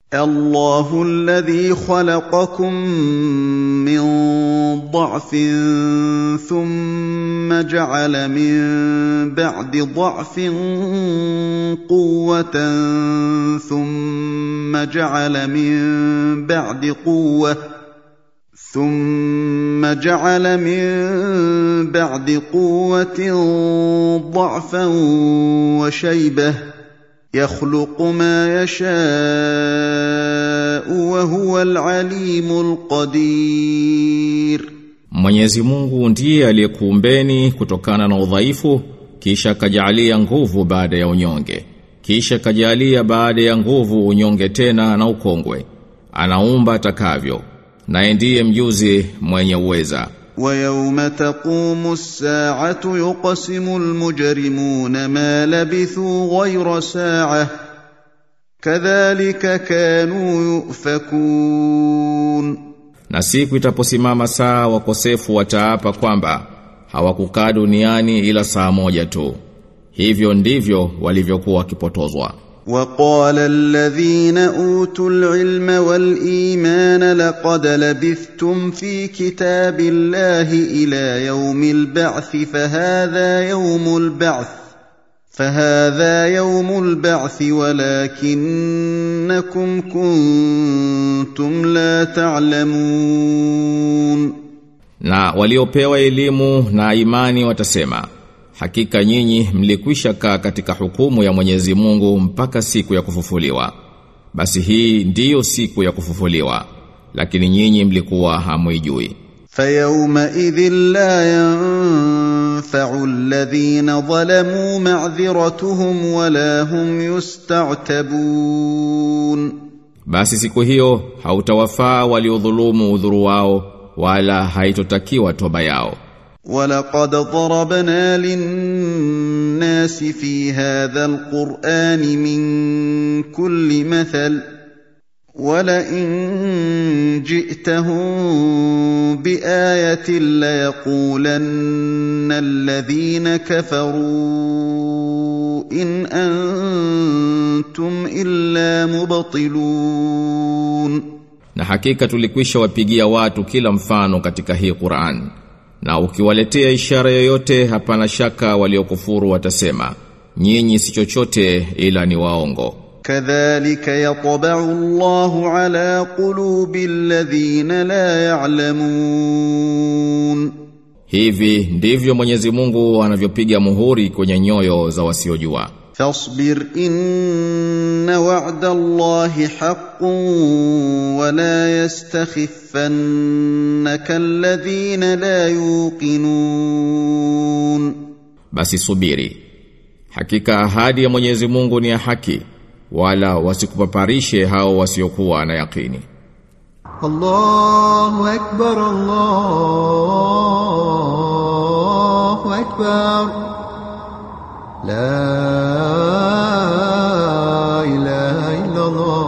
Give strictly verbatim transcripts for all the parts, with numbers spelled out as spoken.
الله الذي خلقكم من ضعف ثم جعل من بعد ضعف قوة ثم جعل من بعد قوة ثم جعل من بعد قوة ضعفا وشيبة يخلق ما يشاء وهو العليم القدير. Mwenyezi Mungu ndiye aliyekuumbeni kutokana na udhaifu kisha kajalia nguvu baada ya unyonge, kisha kajalia baada ya nguvu unyonge tena na ukongwe. Anaumba atakavyo, na ndiye mjuzi mwenye uweza. وَيَوْمَ تَقُومُ السَّاعَةُ يُقْسِمُ الْمُجْرِمُونَ مَا لَبِثُوا غَيْرَ سَاعَةٍ كَذَلِكَ كَانُوا يُؤْفَكُونَ. Na siku itaposimama saa wakosefu wataapa kwamba hawakukaa duniani ila saa moja tu. Hivyo ndivyo walivyokuwa wakipotozwa. وَقَالَ الَّذِينَ أُوتُوا الْعِلْمَ وَالْإِيمَانَ لَقَدْ لَبِثْتُمْ فِي كِتَابِ اللَّهِ إِلَى يَوْمِ الْبَعْثِ فَهَذَا يَوْمُ الْبَعْثِ فَهَذَا يَوْمُ الْبَعْثِ وَلَكِنَّكُمْ كُنتُمْ لَا تَعْلَمُونَ. Na waliopewa elimu na imani watasema, hakika nyinyi mlikwisha kaa katika hukumu ya Mwenyezi Mungu mpaka siku ya kufufuliwa. Basi hii ndiyo siku ya kufufuliwa, lakini nyinyi mlikuwa hamuijui. فَيَوْمَئِذٍ لَّا يَنفَعُ الَّذِينَ ظَلَمُوا مَعْذِرَتُهُمْ وَلَا هُمْ يُسْتَعْتَبُونَ. Basi siku hiyo hautawafaa waliodhulumu udhuru wao, wala haitotakiwa toba yao. وَلَقَدْ ضَرَبْنَا لِلنَّاسِ فِي هَذَا الْقُرْآنِ مِنْ كُلِّ مَثَلٍ وَلَئِنْ جِئْتَهُمْ بِآيَةٍ لَيَقُولَنَّ الَّذِينَ كَفَرُوا إِنْ أَنْتُمْ إِلَّا مُبْطِلُونَ. Na hakika tulikwisha wapigia watu kila mfano katika hii Qur'an. Na ukiwaletea ishara yoyote hapana shaka waliokufuru watasema, nyinyi si chochote ila ni waongo. كَذَلِكَ يَطْبَعُ اللَّهُ عَلَى قُلُوبِ الَّذِينَ لَا يَعْلَمُونَ. Hivi ndivyo Mwenyezi Mungu anavyopiga muhuri kwenye nyoyo za wasiojua. فاصبر إن وعد الله حق ولا يستخفنك الذين لا يوقنون. Basi subiri, hakika ahadi ya Mwenyezi Mungu ni ya haki, wala wasikupaparishe hao wasiokuwa na yakini. Allahu akbar, Allahu akbar. La ilaha illa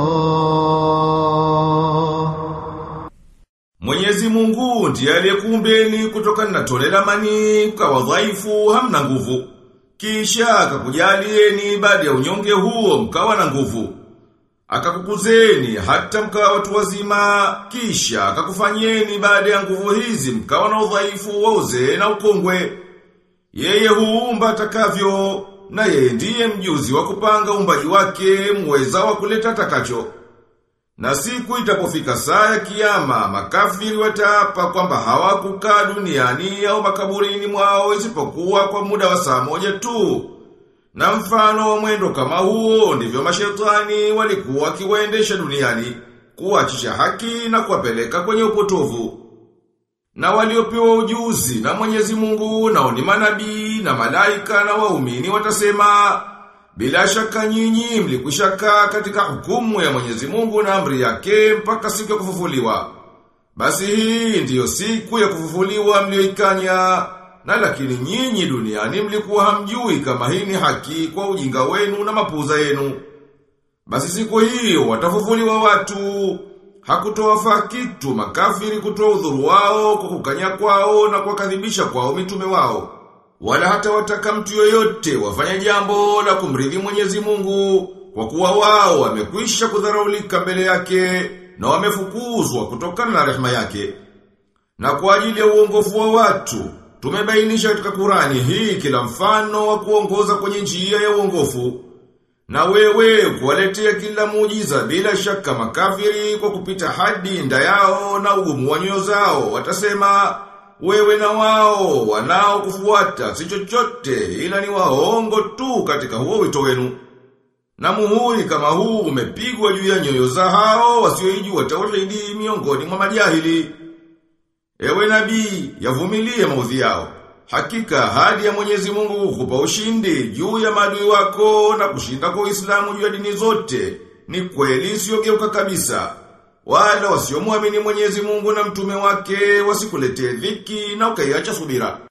Allah. Mwenyezi Mungu ndiye aliyekuumbeni kutokana na tone la manii kwa wadhaifu hamna nguvu. Kisha akakujalieni baada ya unyonge huo mkawa na nguvu. Akakukuzeni hata mkawa watu wazima, kisha akakufanyeni baada ya nguvu hizi mkawa na udhaifu wa uzee na ukongwe. Yeye huumba atakavyo, na yeye ndiye mjuzi wa kupanga uumbaji wake, muweza wa kuleta takacho. Na siku itapofika saa ya kiyama, makafiri wataapa kwamba hawakukaa duniani au makaburini mwao isipokuwa kwa muda wa saa moja tu. Na mfano wa mwendo kama huo ndivyo mashetani walikuwa wakiwaendesha duniani, kuachisha haki na kuwapeleka kwenye upotovu. Na waliopewa ujuzi na Mwenyezi Mungu nao ni manabii na malaika na waumini watasema, bila shaka nyinyi mlikushakaa katika hukumu ya Mwenyezi Mungu na amri yake mpaka siku ya kufufuliwa. Basi hii ndiyo siku ya kufufuliwa mlioikanya, na lakini nyinyi duniani mlikuwa hamjui kama hii ni haki kwa ujinga wenu na mapuuza yenu. Basi siku hiyo watafufuliwa watu, hakutowafaa kitu makafiri kutoa udhuru wao kwa kukanya kwao na kwa kadhibisha kwao mitume wao. Wala hata wataka mtu yoyote wafanya jambo la kumridhi Mwenyezi Mungu, kwa kuwa wao wamekwisha kudharaulika mbele yake na wamefukuzwa kutokana na rehema yake. Na kwa ajili ya uongofu wa watu, tumebainisha katika Qur'ani hii kila mfano wa kuongoza kwenye njia ya uongofu. Na wewe kuwaletea kila muujiza bila shaka makafiri kwa kupita hadi nda yao na ugumu wa nyoyo zao, watasema wewe na wao wanao kufuata si chochote ila ni waongo tu katika huo wito wenu. Na muhuri kama huu umepigwa juu ya nyoyo za hao wasioijua tauhidi miongoni mwa majahili. Ewe nabii, yavumilie maudhi yao. Hakika hadi ya Mwenyezi Mungu kukupa ushindi juu ya maadui wako na kushinda kwa Uislamu juu ya dini zote ni kweli isiyogeuka kabisa. Wala wasiomuamini Mwenyezi Mungu na mtume wake wasikuletee dhiki na ukaiacha subira.